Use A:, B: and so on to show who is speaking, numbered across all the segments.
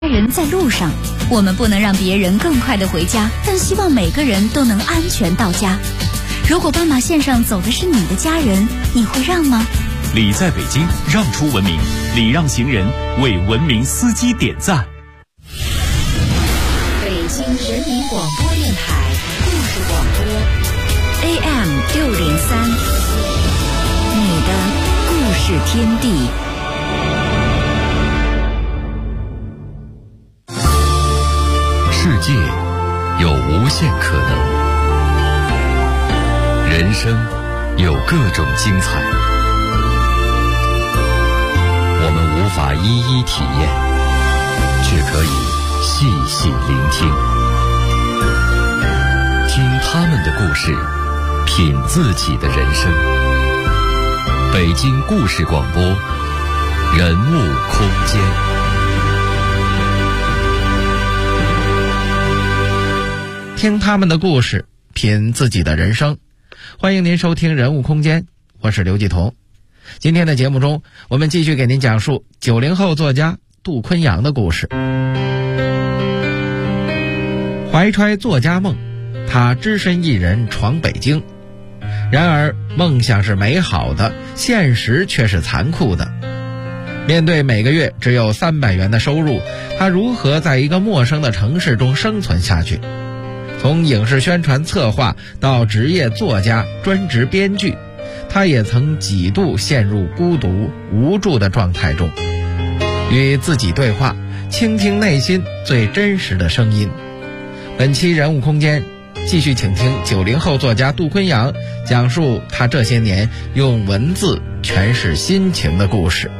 A: 人在路上，我们不能让别人更快地回家，但希望每个人都能安全到家。如果斑马线上走的是你的家人，你会让吗？
B: 礼在北京，让出文明，礼让行人，为文明司机点赞。
C: 北京人民广播电台故事广播
A: AM603，你的故事天地。
D: 世界有无限可能，人生有各种精彩，我们无法一一体验，却可以细细聆听，听他们的故事，品自己的人生。北京故事广播，人物空间。
E: 听他们的故事，品自己的人生。欢迎您收听人物空间，我是刘继彤。今天的节目中，我们继续给您讲述90后作家杜坤阳的故事。怀揣作家梦，他只身一人闯北京。然而梦想是美好的，现实却是残酷的。面对每个月只有300元的收入，他如何在一个陌生的城市中生存下去？从影视宣传策划到职业作家、专职编剧，他也曾几度陷入孤独无助的状态中。与自己对话，倾听内心最真实的声音。本期人物空间继续请听90后作家杜坤阳讲述他这些年用文字诠释心情的故事。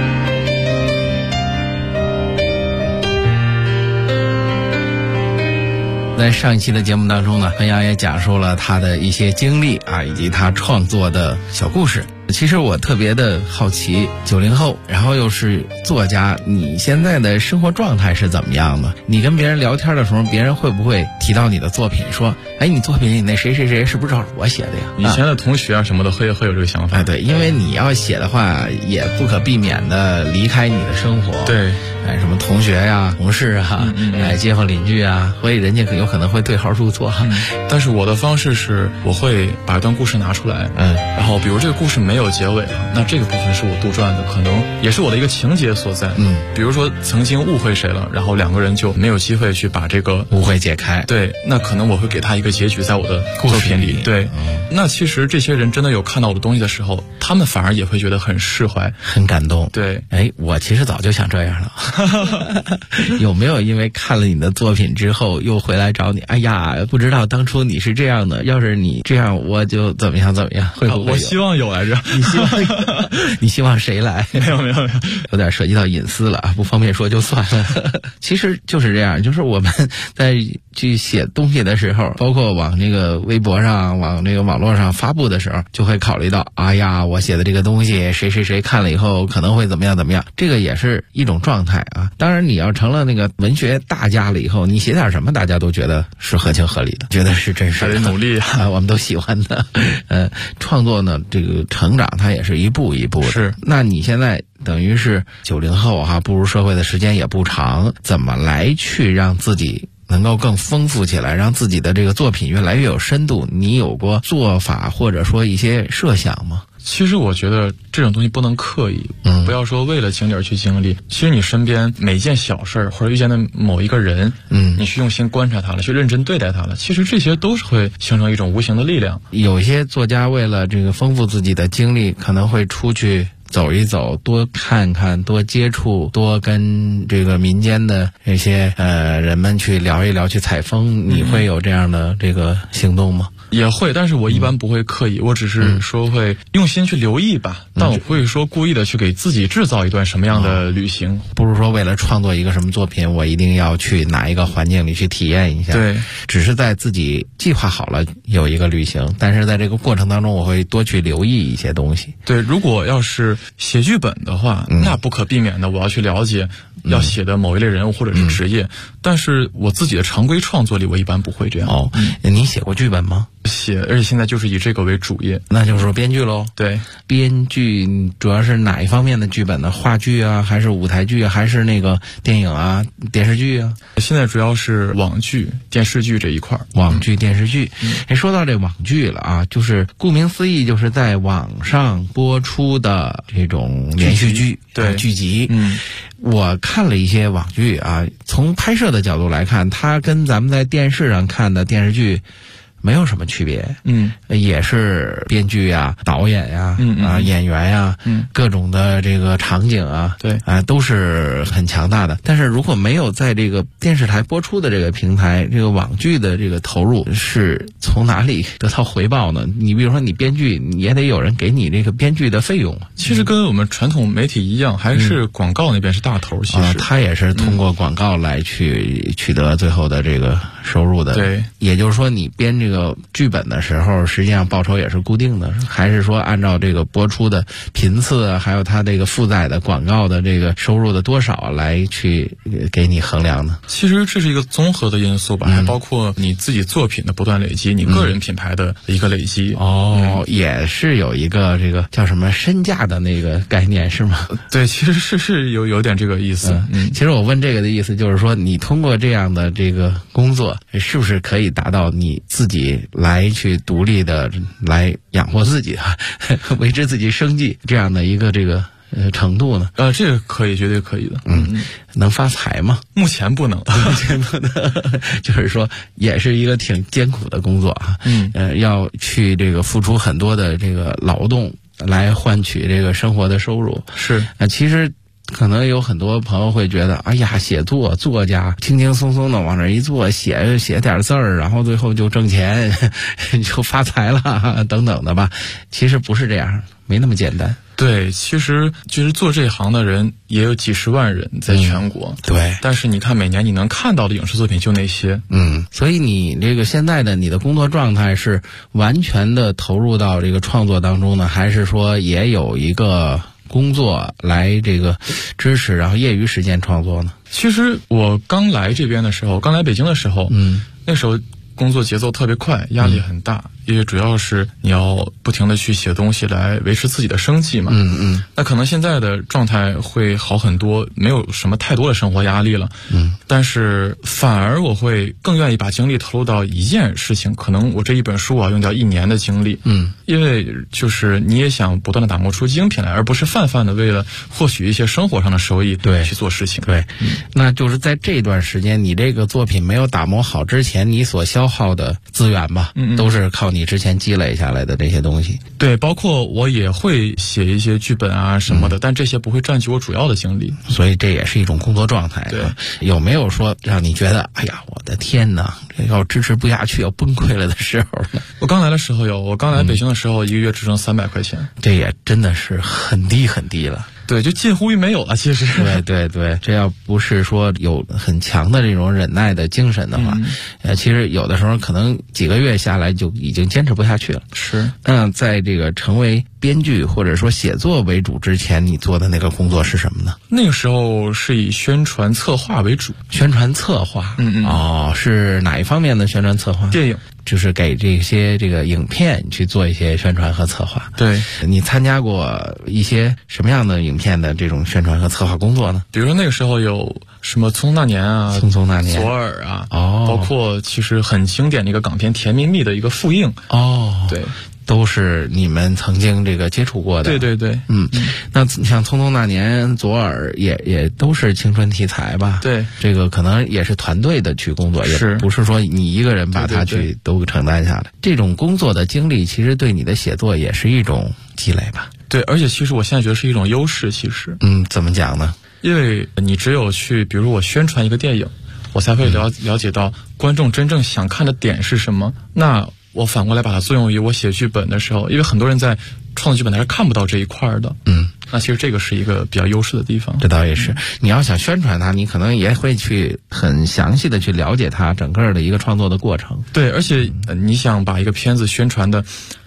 E: 在上一期的节目当中呢，坤阳也讲述了他的一些经历以及他创作的小故事。其实我特别的好奇，90后，然后又是作家，你现在的生活状态是怎么样的？你跟别人聊天的时候，别人会不会提到你的作品，说，哎，你作品里那谁谁谁是不是照着我写的呀？
F: 以前的同学啊什么的会有这个想法。
E: 对，因为你要写的话，也不可避免的离开你的生活。
F: 对，
E: 什么同学呀、同事啊、街坊邻居啊，所以人家有可能会对号入座。
F: 但是我的方式是，我会把一段故事拿出来，然后比如这个故事没有结尾了，那这个部分是我杜撰的，可能也是我的一个情节所在。比如说曾经误会谁了，然后2个人就没有机会去把这个
E: 误会解开。
F: 对，那可能我会给他一个结局在我的作品里。对，那其实这些人真的有看到我的东西的时候，他们反而也会觉得很释怀，
E: 很感动。
F: 对，
E: 我其实早就想这样了。有没有因为看了你的作品之后又回来找你？哎呀，不知道当初你是这样的，要是你这样我就怎么样怎么样？会不会有？
F: 我希望有来着。
E: 你希望谁来？
F: 没有，
E: 有点涉及到隐私了，不方便说就算了。其实就是这样，就是我们在去写东西的时候，包括往这个微博上、往这个网络上发布的时候，就会考虑到，哎呀，我写的这个东西谁谁谁看了以后可能会怎么样怎么样，这个也是一种状态啊。当然你要成了那个文学大家了以后，你写点什么大家都觉得是合情合理的，觉得是真实的，
F: 还得努力
E: 啊，我们都喜欢的。创作呢，这个成长它也是一步一步的。
F: 是，
E: 那你现在等于是90后步入社会的时间也不长，怎么来去让自己能够更丰富起来，让自己的这个作品越来越有深度？你有过做法或者说一些设想吗？
F: 其实我觉得这种东西不能刻意，不要说为了经历而去经历。其实你身边每一件小事或者遇见的某一个人，你去用心观察他了，去认真对待他了，其实这些都是会形成一种无形的力量。
E: 有些作家为了这个丰富自己的经历，可能会出去走一走，多看看，多接触，多跟这个民间的这些人们去聊一聊，去采风。你会有这样的这个行动吗？
F: 也会，但是我一般不会刻意，我只是说会用心去留意吧，但我不会说故意的去给自己制造一段什么样的旅行。
E: 不是说为了创作一个什么作品，我一定要去哪一个环境里去体验一下。
F: 对，
E: 只是在自己计划好了有一个旅行，但是在这个过程当中，我会多去留意一些东西。
F: 对，如果要是写剧本的话，那不可避免的我要去了解要写的某一类人物或者是职业，但是我自己的常规创作里，我一般不会这样。
E: 你写过剧本吗？
F: 写，而且现在就是以这个为主业。
E: 那就是说编剧喽。
F: 对，
E: 编剧主要是哪一方面的剧本呢？话剧啊，还是舞台剧啊，还是那个电影啊、电视剧啊？
F: 现在主要是网剧、电视剧这一块。
E: 网剧、电视剧。说到这网剧了啊，就是顾名思义，就是在网上播出的这种连续剧、
F: 对
E: 剧集。我看了一些网剧啊，从拍摄的角度来看，它跟咱们在电视上看的电视剧没有什么区别，也是编剧呀、导演呀、演员呀，各种的这个场景啊，
F: 对
E: 都是很强大的。但是如果没有在这个电视台播出的这个平台，这个网剧的这个投入是从哪里得到回报呢？你比如说你编剧，你也得有人给你这个编剧的费用啊。
F: 其实跟我们传统媒体一样，还是广告那边是大头。其实
E: 他也是通过广告来去取得最后的这个收入的。
F: 对，
E: 也就是说你编这个剧本的时候，实际上报酬也是固定的，还是说按照这个播出的频次啊，还有它这个负载的广告的这个收入的多少来去给你衡量呢？
F: 其实这是一个综合的因素吧，还包括你自己作品的不断累积，你个人品牌的一个累积。
E: 也是有一个这个叫什么身价的那个概念是吗？
F: 对，其实是有点这个意思。
E: 其实我问这个的意思就是说，你通过这样的这个工作，是不是可以达到你自己来去独立的来养活自己维持自己生计这样的一个这个程度呢？
F: 这个可以，绝对可以的。
E: 能发财吗？
F: 目前不能，
E: 就是说也是一个挺艰苦的工作啊。要去这个付出很多的这个劳动来换取这个生活的收入。
F: 是
E: 其实可能有很多朋友会觉得，哎呀，写作家轻轻松松的往那一坐，写点字儿，然后最后就挣钱就发财了等等的吧。其实不是这样，没那么简单。
F: 对，其实就是做这行的人也有几十万人在全国。
E: 对，
F: 但是你看每年你能看到的影视作品就那些。
E: 所以你这个现在的你的工作状态是完全的投入到这个创作当中呢，还是说也有一个工作来这个支持，然后业余时间创作呢？
F: 其实我刚来这边的时候，刚来北京的时候，那时候工作节奏特别快，压力很大，因为主要是你要不停的去写东西来维持自己的生计嘛。那可能现在的状态会好很多，没有什么太多的生活压力了。但是反而我会更愿意把精力投入到一件事情，可能我这一本书用掉1年的精力。因为就是你也想不断的打磨出精品来，而不是泛的为了获取一些生活上的收益去做事情。
E: 对，那就是在这段时间你这个作品没有打磨好之前，你所消耗的资源吧，都是靠你之前积累下来的这些东西。
F: 对，包括我也会写一些剧本啊什么的，但这些不会占据我主要的精力。
E: 所以这也是一种工作状态。
F: 对，
E: 有没有说让你觉得，哎呀，我的天哪，要支持不下去要崩溃了的时候呢？
F: 我刚来的时候有，我刚来北京的时候，一个月只挣300块钱，
E: 这也真的是很低很低了。
F: 对，就近乎于没有了。其实，
E: 对，这要不是说有很强的这种忍耐的精神的话，其实有的时候可能几个月下来就已经坚持不下去了。
F: 是，
E: 在这个成为编剧或者说写作为主之前，你做的那个工作是什么呢？
F: 那个时候是以宣传策划为主。
E: 宣传策划，是哪一方面的宣传策划？
F: 电影。
E: 就是给这些这个影片去做一些宣传和策划。
F: 对，
E: 你参加过一些什么样的影片的这种宣传和策划工作呢？
F: 比如说那个时候有什么《匆匆那年》啊，
E: 《匆匆那年》、
F: 左耳啊，包括其实很经典的一个港片《甜蜜蜜》的一个复映。对。
E: 都是你们曾经这个接触过的。
F: 对。
E: 那像《匆匆那年》、左耳也都是青春题材吧？
F: 对，
E: 这个可能也是团队的去工作，也不是说你一个人把它去都承担下来。这种工作的经历，其实对你的写作也是一种积累吧？
F: 对，而且其实我现在觉得是一种优势。其实，
E: 怎么讲呢？
F: 因为你只有去，比如我宣传一个电影，我才会了解到观众真正想看的点是什么。那我反过来把它作用于我写剧本的时候，因为很多人在创作剧本他是看不到这一块的。那其实这个是一个比较优势的地方。
E: 这倒也是，你要想宣传它，你可能也会去很详细的去了解它整个的一个创作的过程。
F: 对，而且你想把一个片子宣传的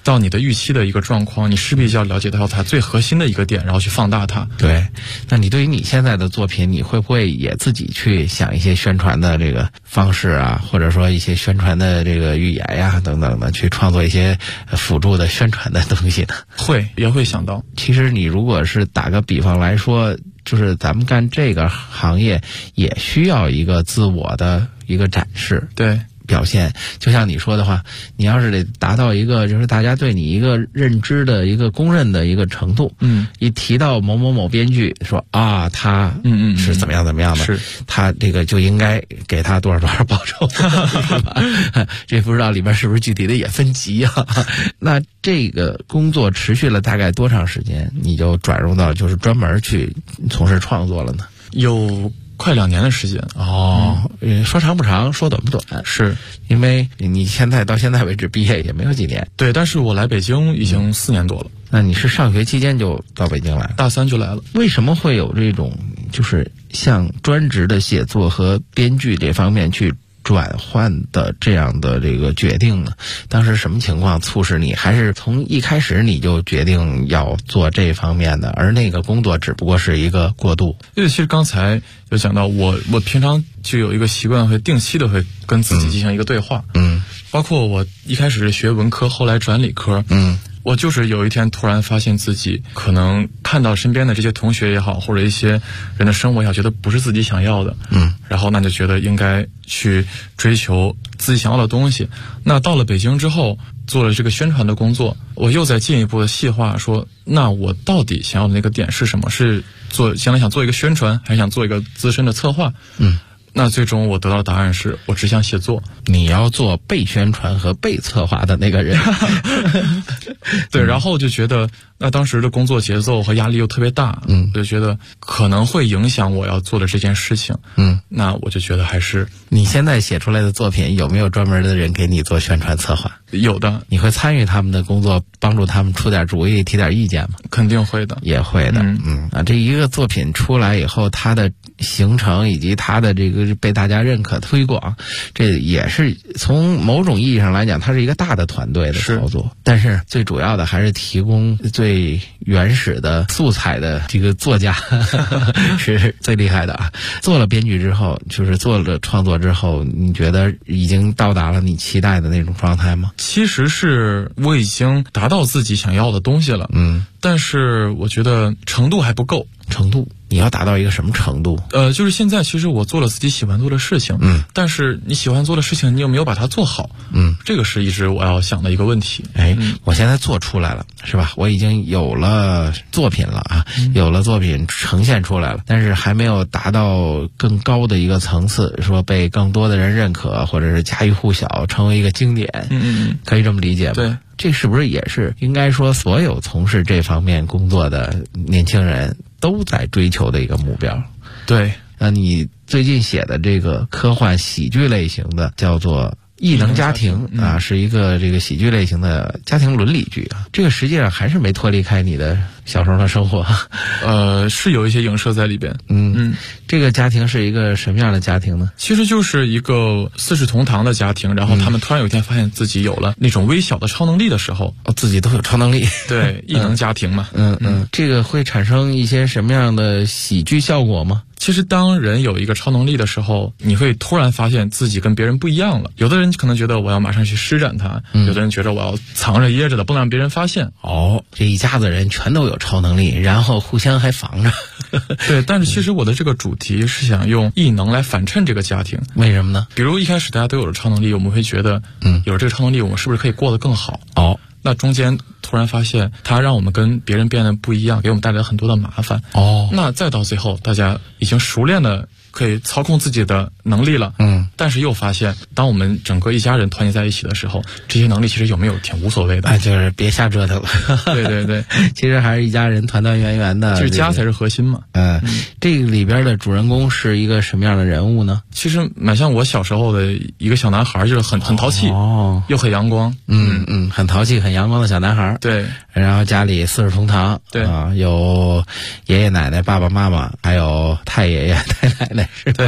F: 到你的预期的一个状况，你势必就要了解到它最核心的一个点，然后去放大它。
E: 对，那你对于你现在的作品，你会不会也自己去想一些宣传的这个方式啊，或者说一些宣传的这个语言呀等等的，去创作一些辅助的宣传的东西呢？
F: 也会想到。
E: 其实你如果是打个比方来说，就是咱们干这个行业也需要一个自我的一个展示。
F: 对。
E: 表现，就像你说的话，你要是得达到一个就是大家对你一个认知的一个公认的一个程度，一提到某某某编剧说啊，他是怎么样怎么样的，
F: 是
E: 他这个就应该给他多少多少报酬，是吧？这不知道里边是不是具体的也分级啊？那这个工作持续了大概多长时间，你就转入到就是专门去从事创作了呢？
F: 有快2年的时间。
E: 说长不长，说短不短，
F: 是
E: 因为你现在到现在为止毕业也没有几年。
F: 对，但是我来北京已经4年多了。
E: 那你是上学期间就到北京来了？
F: 大3就来了。
E: 为什么会有这种就是像专职的写作和编剧这方面去转换的这样的这个决定呢？当时什么情况促使你，还是从一开始你就决定要做这方面的，而那个工作只不过是一个过渡？
F: 因为其实刚才有讲到，我平常就有一个习惯，会定期的会跟自己进行一个对话。包括我一开始是学文科，后来转理科。我就是有一天突然发现自己可能看到身边的这些同学也好，或者一些人的生活也好，觉得不是自己想要的。然后那就觉得应该去追求自己想要的东西。那到了北京之后，做了这个宣传的工作，我又再进一步的细化说，那我到底想要的那个点是什么？是将来想做一个宣传，还是想做一个资深的策划？那最终我得到的答案是我只想写作。
E: 你要做被宣传和被策划的那个人。
F: 对，然后就觉得那当时的工作节奏和压力又特别大，我就觉得可能会影响我要做的这件事情。那我就觉得还是。
E: 你现在写出来的作品有没有专门的人给你做宣传策划？
F: 有的。
E: 你会参与他们的工作，帮助他们出点主意，提点意见吗？
F: 肯定会的。
E: 也会的。这一个作品出来以后，它的形成以及它的这个被大家认可推广，这也是从某种意义上来讲，它是一个大的团队的操作。但是最主要的还是提供最原始的素材的这个作家是最厉害的啊！做了编剧之后，就是做了创作之后，你觉得已经到达了你期待的那种状态吗？
F: 其实是我已经达到自己想要的东西了。但是我觉得程度还不够。
E: 程度？你要达到一个什么程度？
F: 就是现在其实我做了自己喜欢做的事情，但是你喜欢做的事情，你有没有把它做好？这个是一直我要想的一个问题。
E: 我现在做出来了，是吧？我已经有了作品了啊，有了作品呈现出来了，但是还没有达到更高的一个层次，说被更多的人认可，或者是家喻户晓，成为一个经典。可以这么理解吗？
F: 对。
E: 这是不是也是应该说所有从事这方面工作的年轻人都在追求的一个目标？
F: 对。
E: 那你最近写的这个科幻喜剧类型的叫做异能家庭啊，是一个这个喜剧类型的家庭伦理剧啊，这个实际上还是没脱离开你的小时候的生活。
F: 是有一些影射在里边。
E: 这个家庭是一个什么样的家庭呢？
F: 其实就是一个四世同堂的家庭，然后他们突然有一天发现自己有了那种微小的超能力的时候，
E: 自己都有超能力。
F: 对，异能家庭嘛。
E: 这个会产生一些什么样的喜剧效果吗？
F: 其实当人有一个超能力的时候，你会突然发现自己跟别人不一样了。有的人可能觉得我要马上去施展它，有的人觉得我要藏着掖着的，不能让别人发现。
E: 这一家子人全都有超能力，然后互相还防着。
F: 对，但是其实我的这个主题是想用异能来反衬这个家庭。
E: 为什么呢？
F: 比如一开始大家都有了超能力，我们会觉得有了这个超能力，我们是不是可以过得更好？那中间突然发现它让我们跟别人变得不一样，给我们带来很多的麻烦。那再到最后大家已经熟练的可以操控自己的能力了。但是又发现当我们整个一家人团结在一起的时候，这些能力其实有没有挺无所谓的。
E: 就是别瞎折腾了。
F: 对对对。
E: 其实还是一家人团团圆圆的，
F: 其实家才是核心嘛。
E: 这个里边的主人公是一个什么样的人物呢？
F: 其实蛮像我小时候的一个小男孩，就是很淘气，又很阳光。
E: 很淘气很阳光的小男孩。
F: 对。
E: 然后家里四世同堂。
F: 对
E: 有爷爷奶奶爸爸妈妈，还有太爷爷太奶奶，是吧？
F: 对。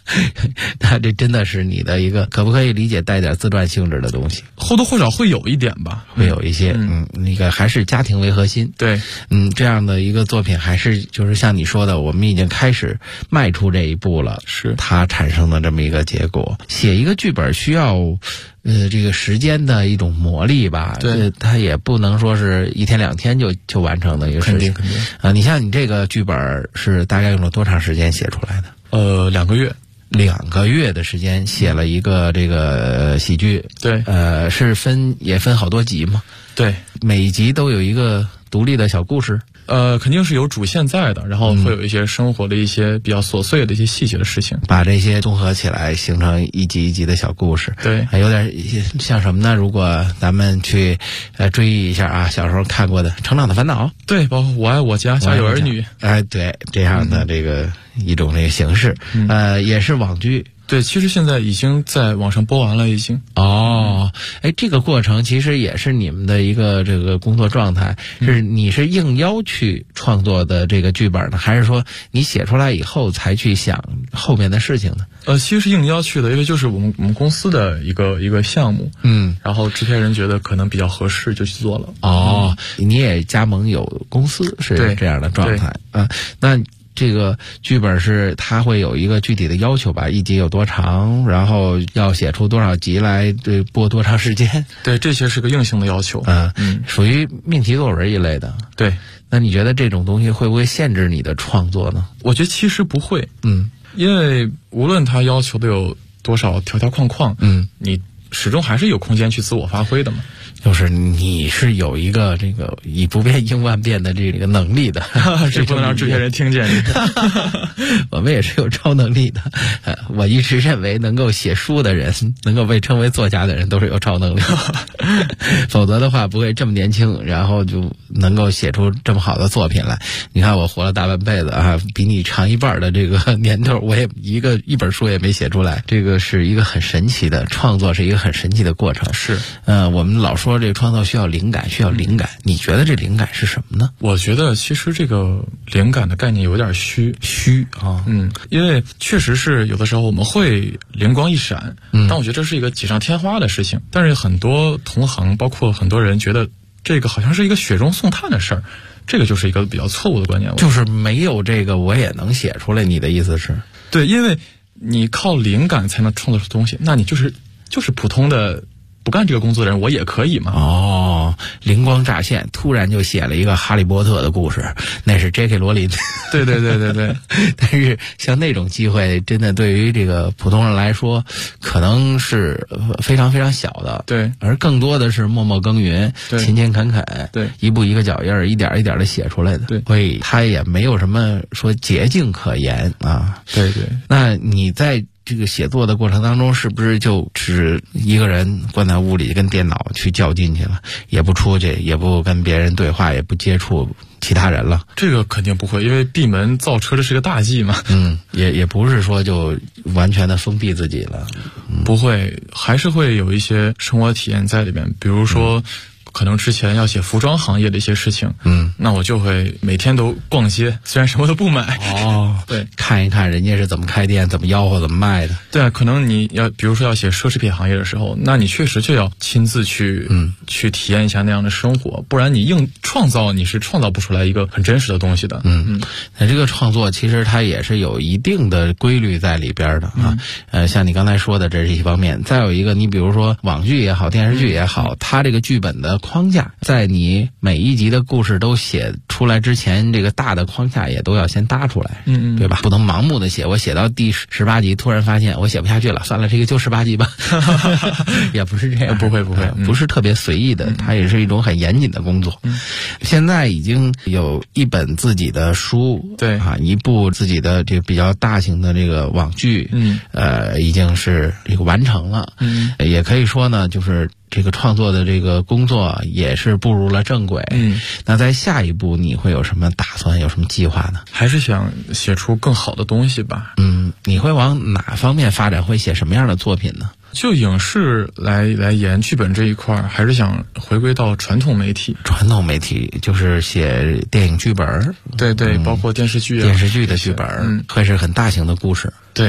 E: 那这真的是你的一个，可不可以理解带点自传性质的东西？
F: 或多或少会有一点吧，
E: 会有一些，那个还是家庭为核心。
F: 对，
E: 这样的一个作品，还是就是像你说的，我们已经开始迈出这一步了，是它产生的这么一个结果。写一个剧本需要这个时间的一种磨砺吧，
F: 对，
E: 它也不能说是一天两天就完成的一个事情。
F: 肯定
E: 你像你这个剧本是大概用了多长时间写出来的
F: ？2个月。
E: 2个月的时间写了一个这个喜剧，
F: 对，
E: 是也分好多集吗？
F: 对，
E: 每一集都有一个独立的小故事。
F: 肯定是有主线在的，然后会有一些生活的一些比较琐碎的一些细节的事情，
E: 把这些综合起来形成一集一集的小故事。
F: 对，
E: 有点像什么呢？如果咱们去追忆一下啊，小时候看过的《成长的烦恼》，
F: 对，包括《我爱我家》《家有儿女》，
E: 对，这样的这个一种这个形式，也是网剧。
F: 对，其实现在已经在网上播完了，已经。
E: 这个过程其实也是你们的一个这个工作状态，是你是应邀去创作的这个剧本呢，还是说你写出来以后才去想后面的事情呢？
F: 其实是应邀去的，因为就是我们公司的一个项目，然后制片人觉得可能比较合适，就去做了。
E: 你也加盟有公司是这样的状态啊？那这个剧本是它会有一个具体的要求吧？一集有多长，然后要写出多少集来，播多长时间？
F: 对，这些是个硬性的要求。
E: 属于命题作文一类的。
F: 对，
E: 那你觉得这种东西会不会限制你的创作呢？
F: 我觉得其实不会。因为无论它要求的有多少条条框框，你始终还是有空间去自我发挥的嘛。
E: 就是你是有一个这个以不变应万变的这个能力的，
F: 这不能让制片人听见。
E: 我们也是有超能力的。我一直认为能够写书的人，能够被称为作家的人，都是有超能力的。否则的话，不会这么年轻，然后就能够写出这么好的作品来。你看我活了大半辈子啊，比你长一半的这个年头，我也一本书也没写出来。这个是一个很神奇的创作，是一个很神奇的过程。
F: 是，
E: 我们老说这个创造需要灵感，你觉得这灵感是什么呢？
F: 我觉得其实这个灵感的概念有点虚啊。因为确实是有的时候我们会灵光一闪，但我觉得这是一个锦上添花的事情。但是很多同行，包括很多人觉得这个好像是一个雪中送炭的事儿，这个就是一个比较错误的观念。
E: 就是没有这个我也能写出来，你的意思是？
F: 对，因为你靠灵感才能创作出东西，那你就是普通的不干这个工作的人，我也可以嘛。灵光乍现，突然就写了一个哈利波特的故事，那是 J.K. 罗琳。 对。
E: 但是像那种机会，真的对于这个普通人来说，可能是非常非常小的。对，而更多的是默默耕耘，勤勤恳恳，对，一步一个脚印儿，一点一点的写出来的。对，所以他也没有什么说捷径可言啊。对。那你在这个写作的过程当中，是不是就只一个人关在屋里跟电脑去较劲去了，也不出去，也不跟别人对话，也不接触其他人了？
F: 这个肯定不会，因为闭门造车这是个大忌嘛。
E: 也不是说就完全的封闭自己了。
F: 不会，还是会有一些生活体验在里面，比如说可能之前要写服装行业的一些事情，那我就会每天都逛街，虽然什么都不买。对，
E: 看一看人家是怎么开店，怎么吆喝，怎么卖的。
F: 对啊，可能你要比如说要写奢侈品行业的时候，那你确实就要亲自去体验一下那样的生活，不然你硬创造，你是创造不出来一个很真实的东西的。
E: 那这个创作其实它也是有一定的规律在里边的啊。像你刚才说的，这是一方面。再有一个，你比如说网剧也好，电视剧也好，它这个剧本的框架，在你每一集的故事都写出来之前，这个大的框架也都要先搭出来，对吧？不能盲目的写，我写到第18集，突然发现我写不下去了，算了，这个就18集吧。也不是这样，
F: 不会，
E: 不是特别随意的，它也是一种很严谨的工作。现在已经有一本自己的书，对啊，一部自己的这个比较大型的这个网剧，已经是这个完成了，也可以说呢，就是这个创作的这个工作也是步入了正轨。那在下一步你会有什么打算，有什么计划呢？
F: 还是想写出更好的东西吧。
E: 你会往哪方面发展？会写什么样的作品呢？
F: 就影视来演剧本这一块，还是想回归到传统媒体。
E: 传统媒体就是写电影剧本，
F: 对，包括电视剧
E: 的剧本，会是很大型的故事。
F: 对。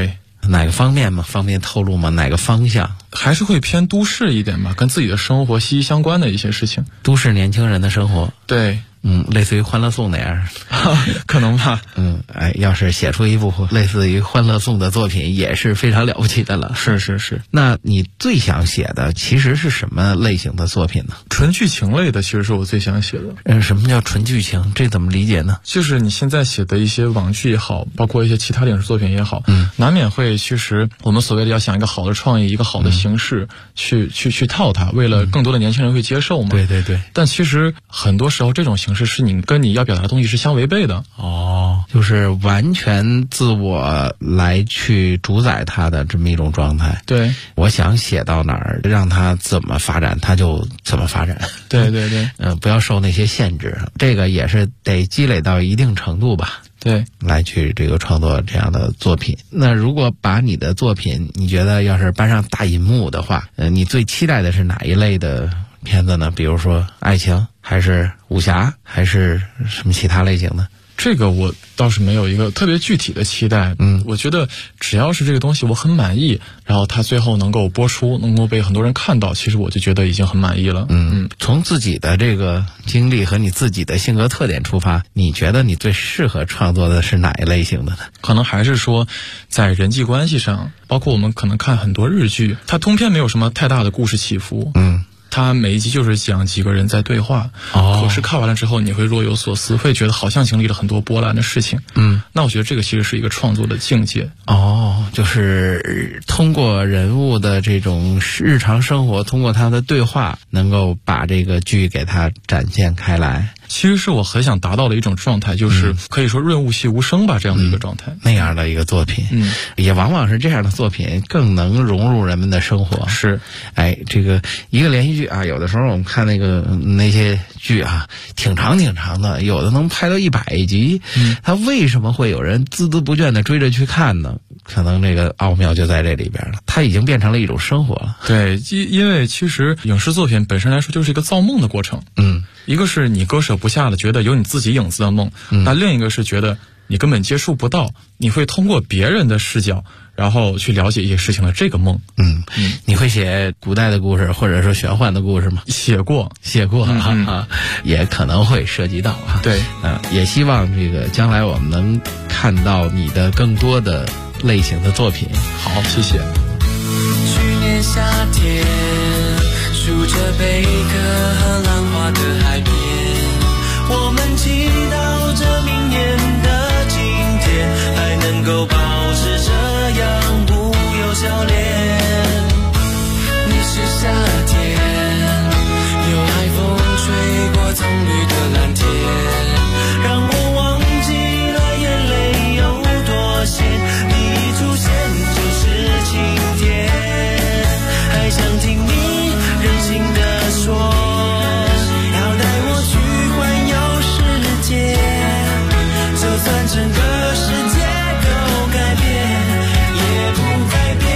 E: 哪个方面吗？方便透露吗？哪个方向？
F: 还是会偏都市一点吧，跟自己的生活息息相关的一些事情。
E: 都市年轻人的生活。
F: 对。
E: 类似于《欢乐颂》那样，
F: 可能吧。
E: 要是写出一部类似于《欢乐颂》的作品，也是非常了不起的了。
F: 是。
E: 那你最想写的其实是什么类型的作品呢？
F: 纯剧情类的，其实是我最想写的。
E: 什么叫纯剧情？这怎么理解呢？
F: 就是你现在写的一些网剧也好，包括一些其他的影视作品也好，难免会，其实我们所谓的要想一个好的创意，一个好的形式，去套它，为了更多的年轻人会接受嘛。
E: 对。但
F: 其实很多时候这种形式是你跟你要表达的东西是相违背的。
E: 就是完全自我来去主宰它的这么一种状态。
F: 对，
E: 我想写到哪儿，让它怎么发展，它就怎么发展。
F: 对。
E: 不要受那些限制，这个也是得积累到一定程度吧。
F: 对，
E: 来去这个创作这样的作品。那如果把你的作品，你觉得要是搬上大银幕的话，你最期待的是哪一类的片子呢？比如说爱情，还是武侠，还是什么其他类型的？
F: 这个我倒是没有一个特别具体的期待。我觉得只要是这个东西我很满意，然后它最后能够播出，能够被很多人看到，其实我就觉得已经很满意了。从自己的这个经历和你自己的性格特点出发，你觉得你最适合创作的是哪一类型的呢？可能还是说在人际关系上，包括我们可能看很多日剧，它通篇没有什么太大的故事起伏。它每一集就是讲几个人在对话，可是看完了之后你会若有所思，会觉得好像经历了很多波澜的事情。那我觉得这个其实是一个创作的境界。就是通过人物的这种日常生活，通过他的对话，能够把这个剧给它展现开来。其实是我很想达到的一种状态，就是可以说润物细无声吧，这样的一个状态。那样的一个作品，也往往是这样的作品更能融入人们的生活。是，这个一个连续剧啊，有的时候我们看那些剧啊，挺长的，有的能拍到100集。它为什么会有人孜孜不倦的追着去看呢？可能这个奥妙就在这里边了，它已经变成了一种生活了。对，因为其实影视作品本身来说就是一个造梦的过程。一个是你割舍不下的，觉得有你自己影子的梦，那另一个是觉得你根本接触不到，你会通过别人的视角，然后去了解一些事情的这个梦。你会写古代的故事，或者说玄幻的故事吗？写过也可能会涉及到啊。对，也希望这个将来我们能看到你的更多的类型的作品。好，谢谢。去年夏天，数着贝壳和浪花的海边，我们祈祷着明年的今天还能够保持这样不忧笑脸。你是夏天，有海风吹过葱绿的蓝天，让我忘记了眼泪有多咸。你一出现就是晴天，还想听你任性的说，要带我去环游世界，就算整个世界都改变也不改变，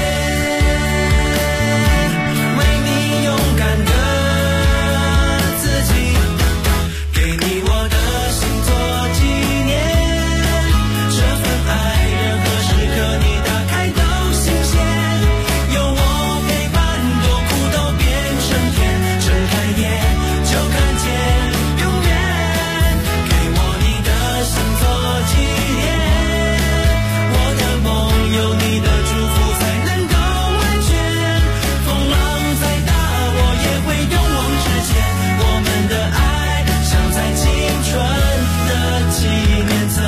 F: 为你勇敢的自己，给你我的心做纪念，这份爱任何时刻你打开都新鲜，有我陪伴多苦都变成甜，睁开眼就看见永远，给我你的心做纪念，我的梦有你的祝福才能够完全，风浪再大我也会勇往直前，我们的爱像在青春的纪念册。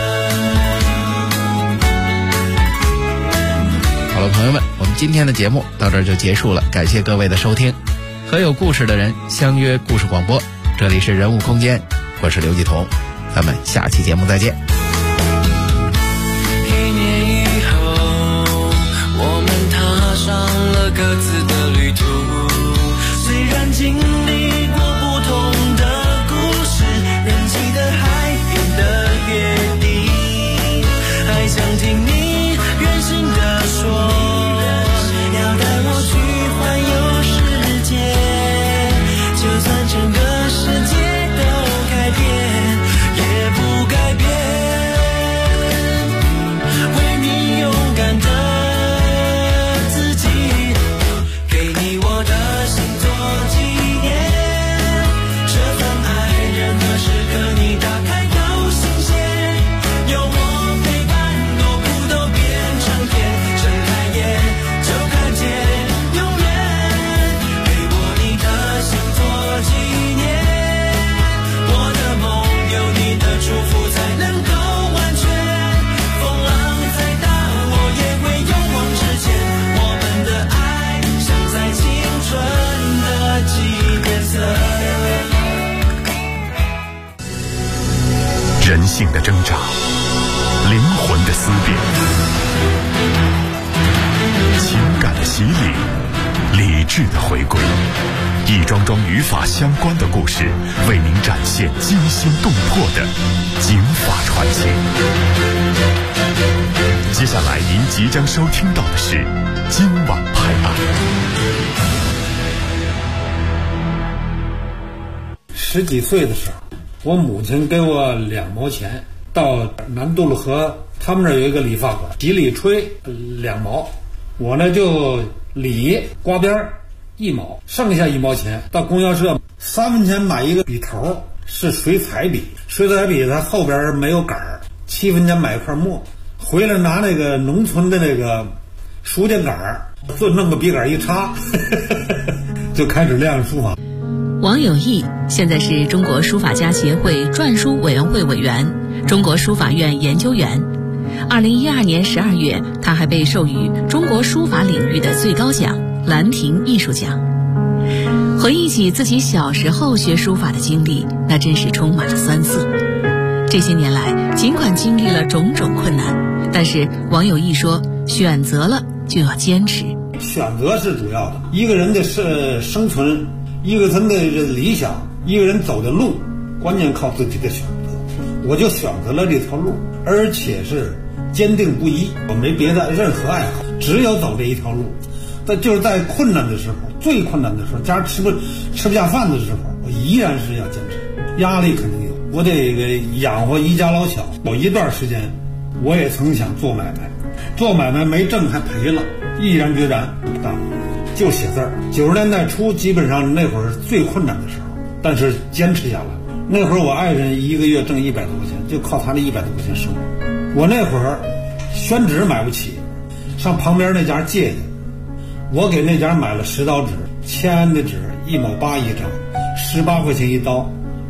F: 好了，朋友们，我们今天的节目到这儿就结束了，感谢各位的收听。和有故事的人相约故事广播，这里是人物空间，我是刘继彤，咱们下期节目再见。1年以后，我们踏上了各自的旅途，虽然经历过不同的故事，人记得海边的约定，还想听你任性的说，要带我去环游世界，就算整个世界都改变也不改变。
B: 性的挣扎，灵魂的思辨，情感的洗礼，理智的回归，一桩桩与法相关的故事，为您展现惊心动魄的警法传奇。接下来您即将收听到的是今晚拍案。
G: 10几岁的时候，我母亲给我2毛钱，到南杜鲁河他们那儿有一个理发馆，洗理吹2毛，我呢就理刮边1毛，剩下1毛钱到供销社3分钱买一个笔头，是水彩笔，水彩笔它后边没有杆儿，7分钱买一块墨，回来拿那个农村的那个书架杆儿，就弄个笔杆一插就开始练书法。
H: 王有义现在是中国书法家协会篆书委员会委员、中国书法院研究员。2012年12月，他还被授予中国书法领域的最高奖兰亭艺术奖。回忆起自己小时候学书法的经历，那真是充满了酸涩。这些年来，尽管经历了种种困难，但是王有义说，选择了就要坚持。
G: 选择是主要的，一个人的生存，一个人的理想，一个人走的路，关键靠自己的选择。我就选择了这条路，而且是坚定不移，我没别的任何爱好，只有走这一条路。但就是在困难的时候，最困难的时候，家吃不下饭的时候，我依然是要坚持。压力肯定有，我得养活一家老小。有一段时间，我也曾想做买卖，做买卖没挣还赔了，毅然决然不干，就写字儿。90年代初，基本上那会儿是最困难的时候，但是坚持下来。那会儿我爱人一个月挣100多块钱，就靠他那100多块钱生活。我那会儿宣纸买不起，上旁边那家借去，我给那家买了10刀纸，签的纸1毛8一张，18块钱一刀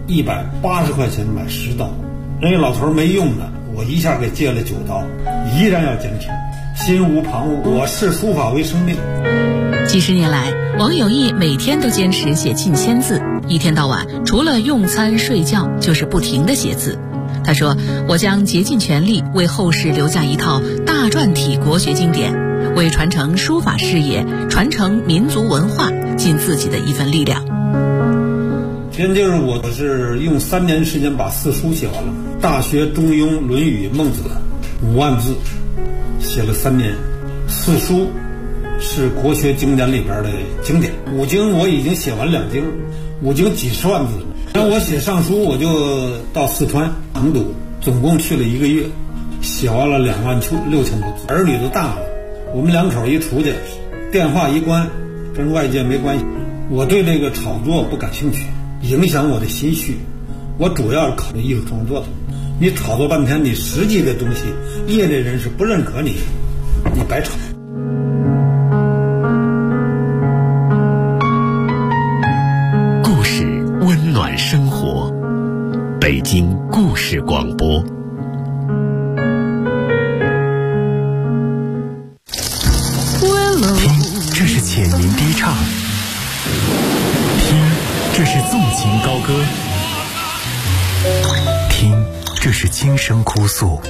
G: ，180块钱买10刀。人家老头没用的，我一下给借了9刀，依然要坚持，心无旁骛。我视书法为生命。
H: 几十年来，王有义每天都坚持写近1000字，一天到晚除了用餐睡觉就是不停地写字。他说，我将竭尽全力为后世留下一套大篆体国学经典，为传承书法事业、传承民族文化尽自己的一份力量。
G: 今天就是我是用3年时间把4书写完了，《大学》《中庸》《论语》《孟子》5万字，写了3年。4书是国学经典里边的经典，5经我已经写完2经，5经几十万字。然后我写上书，我就到四川成都，总共去了1个月，写完了26000多字。儿女都大了，我们2口一出去，电话一关，跟外界没关系。我对这个炒作不感兴趣，影响我的心绪。我主要是考虑艺术创作的。你炒作半天，你实际的东西，业内人士不认可你，你白炒。
B: 故事温暖生活，北京故事广播。听，这是浅吟低唱；听，这是纵情高歌；听，这是轻声哭诉。